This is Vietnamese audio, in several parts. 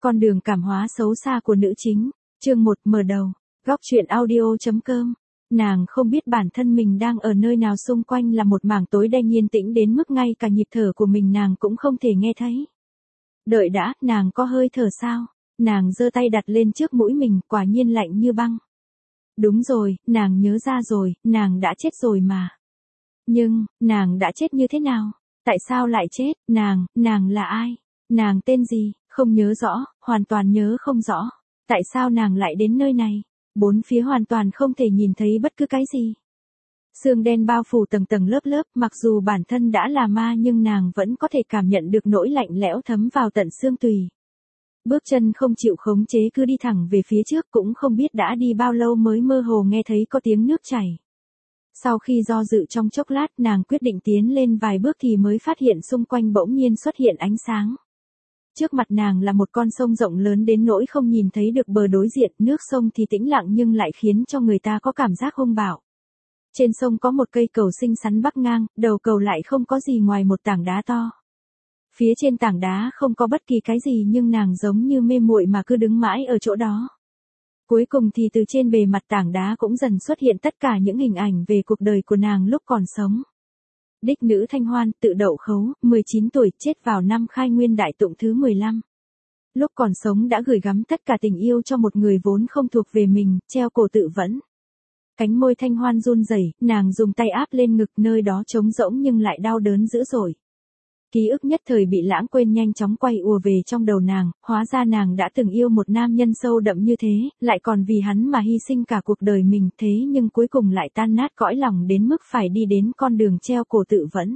Con đường cảm hóa xấu xa của nữ chính, chương 1 mở đầu, góc truyện audio.com. Nàng không biết bản thân mình đang ở nơi nào, xung quanh là một mảng tối đen yên tĩnh đến mức ngay cả nhịp thở của mình nàng cũng không thể nghe thấy. Đợi đã, nàng có hơi thở sao? Nàng giơ tay đặt lên trước mũi mình, quả nhiên lạnh như băng. Đúng rồi, nàng nhớ ra rồi, nàng đã chết rồi mà. Nhưng, nàng đã chết như thế nào? Tại sao lại chết? Nàng là ai? Nàng tên gì? Không nhớ rõ, hoàn toàn nhớ không rõ. Tại sao nàng lại đến nơi này? Bốn phía hoàn toàn không thể nhìn thấy bất cứ cái gì. Sương đen bao phủ tầng tầng lớp lớp, mặc dù bản thân đã là ma nhưng nàng vẫn có thể cảm nhận được nỗi lạnh lẽo thấm vào tận xương tùy. Bước chân không chịu khống chế cứ đi thẳng về phía trước, cũng không biết đã đi bao lâu mới mơ hồ nghe thấy có tiếng nước chảy. Sau khi do dự trong chốc lát, nàng quyết định tiến lên vài bước thì mới phát hiện xung quanh bỗng nhiên xuất hiện ánh sáng. Trước mặt nàng là một con sông rộng lớn đến nỗi không nhìn thấy được bờ đối diện, nước sông thì tĩnh lặng nhưng lại khiến cho người ta có cảm giác hung bạo. Trên sông có một cây cầu xinh xắn bắc ngang, đầu cầu lại không có gì ngoài một tảng đá to. Phía trên tảng đá không có bất kỳ cái gì nhưng nàng giống như mê muội mà cứ đứng mãi ở chỗ đó. Cuối cùng thì từ trên bề mặt tảng đá cũng dần xuất hiện tất cả những hình ảnh về cuộc đời của nàng lúc còn sống. Đích nữ Thanh Hoan, tự đậu khấu, 19 tuổi, chết vào năm Khai Nguyên Đại Tụng thứ 15. Lúc còn sống đã gửi gắm tất cả tình yêu cho một người vốn không thuộc về mình, treo cổ tự vẫn. Cánh môi Thanh Hoan run rẩy, nàng dùng tay áp lên ngực, nơi đó trống rỗng nhưng lại đau đớn dữ dội. Ký ức nhất thời bị lãng quên nhanh chóng quay ùa về trong đầu nàng, hóa ra nàng đã từng yêu một nam nhân sâu đậm như thế, lại còn vì hắn mà hy sinh cả cuộc đời mình, thế nhưng cuối cùng lại tan nát cõi lòng đến mức phải đi đến con đường treo cổ tự vẫn.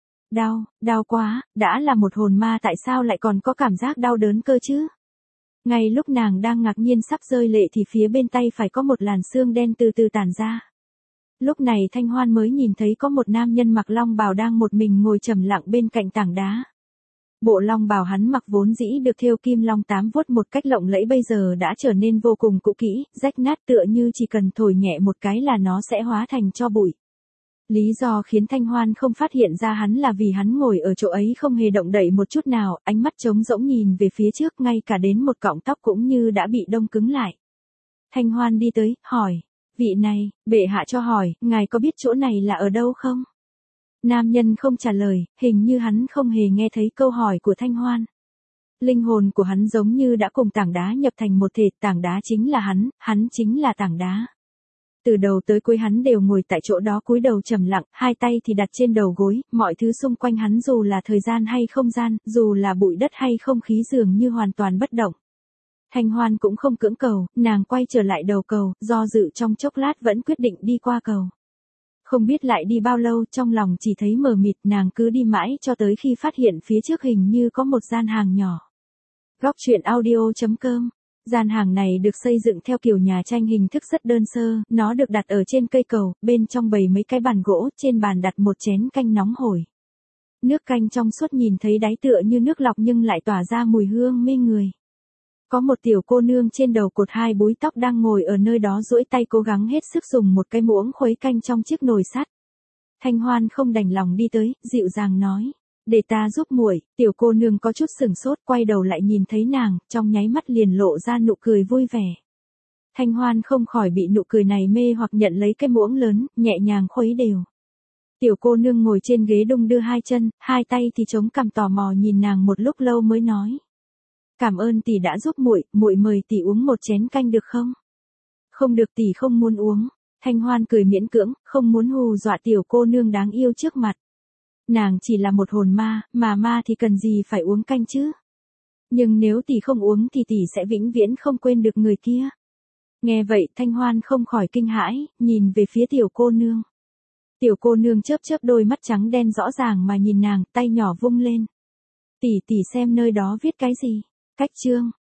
Đau quá, đã là một hồn ma tại sao lại còn có cảm giác đau đớn cơ chứ? Ngay lúc nàng đang ngạc nhiên sắp rơi lệ thì phía bên tay phải có một làn sương đen từ từ tản ra. Lúc này Thanh Hoan mới nhìn thấy có một nam nhân mặc long bào đang một mình ngồi trầm lặng bên cạnh tảng đá. Bộ long bào hắn mặc vốn dĩ được thêu kim long tám vuốt một cách lộng lẫy bây giờ đã trở nên vô cùng cũ kỹ, rách nát, tựa như chỉ cần thổi nhẹ một cái là nó sẽ hóa thành tro bụi. Lý do khiến Thanh Hoan không phát hiện ra hắn là vì hắn ngồi ở chỗ ấy không hề động đậy một chút nào, ánh mắt trống rỗng nhìn về phía trước, ngay cả đến một cọng tóc cũng như đã bị đông cứng lại. Thanh Hoan đi tới, hỏi. Vị này, bệ hạ cho hỏi, ngài có biết chỗ này là ở đâu không? Nam nhân không trả lời, hình như hắn không hề nghe thấy câu hỏi của Thanh Hoan. Linh hồn của hắn giống như đã cùng tảng đá nhập thành một thể, tảng đá chính là hắn chính là tảng đá. Từ đầu tới cuối hắn đều ngồi tại chỗ đó cúi đầu trầm lặng, hai tay thì đặt trên đầu gối, mọi thứ xung quanh hắn dù là thời gian hay không gian, dù là bụi đất hay không khí dường như hoàn toàn bất động. Thanh Hoan cũng không cưỡng cầu, nàng quay trở lại đầu cầu, do dự trong chốc lát vẫn quyết định đi qua cầu. Không biết lại đi bao lâu, trong lòng chỉ thấy mờ mịt, nàng cứ đi mãi cho tới khi phát hiện phía trước hình như có một gian hàng nhỏ. Góc truyện audio.com. Gian hàng này được xây dựng theo kiểu nhà tranh, hình thức rất đơn sơ, nó được đặt ở trên cây cầu, bên trong bày mấy cái bàn gỗ, trên bàn đặt một chén canh nóng hổi. Nước canh trong suốt nhìn thấy đáy tựa như nước lọc nhưng lại tỏa ra mùi hương mê người. Có một tiểu cô nương trên đầu cột hai búi tóc đang ngồi ở nơi đó duỗi tay cố gắng hết sức dùng một cái muỗng khuấy canh trong chiếc nồi sắt. Thanh Hoan không đành lòng đi tới, dịu dàng nói. Để ta giúp muội. Tiểu cô nương có chút sửng sốt, quay đầu lại nhìn thấy nàng, trong nháy mắt liền lộ ra nụ cười vui vẻ. Thanh Hoan không khỏi bị nụ cười này mê hoặc, nhận lấy cái muỗng lớn, nhẹ nhàng khuấy đều. Tiểu cô nương ngồi trên ghế đung đưa hai chân, hai tay thì chống cằm tò mò nhìn nàng một lúc lâu mới nói. Cảm ơn tỷ đã giúp muội, muội mời tỷ uống một chén canh được không? Không được, tỷ không muốn uống. Thanh Hoan cười miễn cưỡng, không muốn hù dọa tiểu cô nương đáng yêu trước mặt. Nàng chỉ là một hồn ma, mà ma thì cần gì phải uống canh chứ? Nhưng nếu tỷ không uống thì tỷ sẽ vĩnh viễn không quên được người kia. Nghe vậy Thanh Hoan không khỏi kinh hãi, nhìn về phía tiểu cô nương. Tiểu cô nương chớp chớp đôi mắt trắng đen rõ ràng mà nhìn nàng, tay nhỏ vung lên. Tỷ xem nơi đó viết cái gì? Cách chương.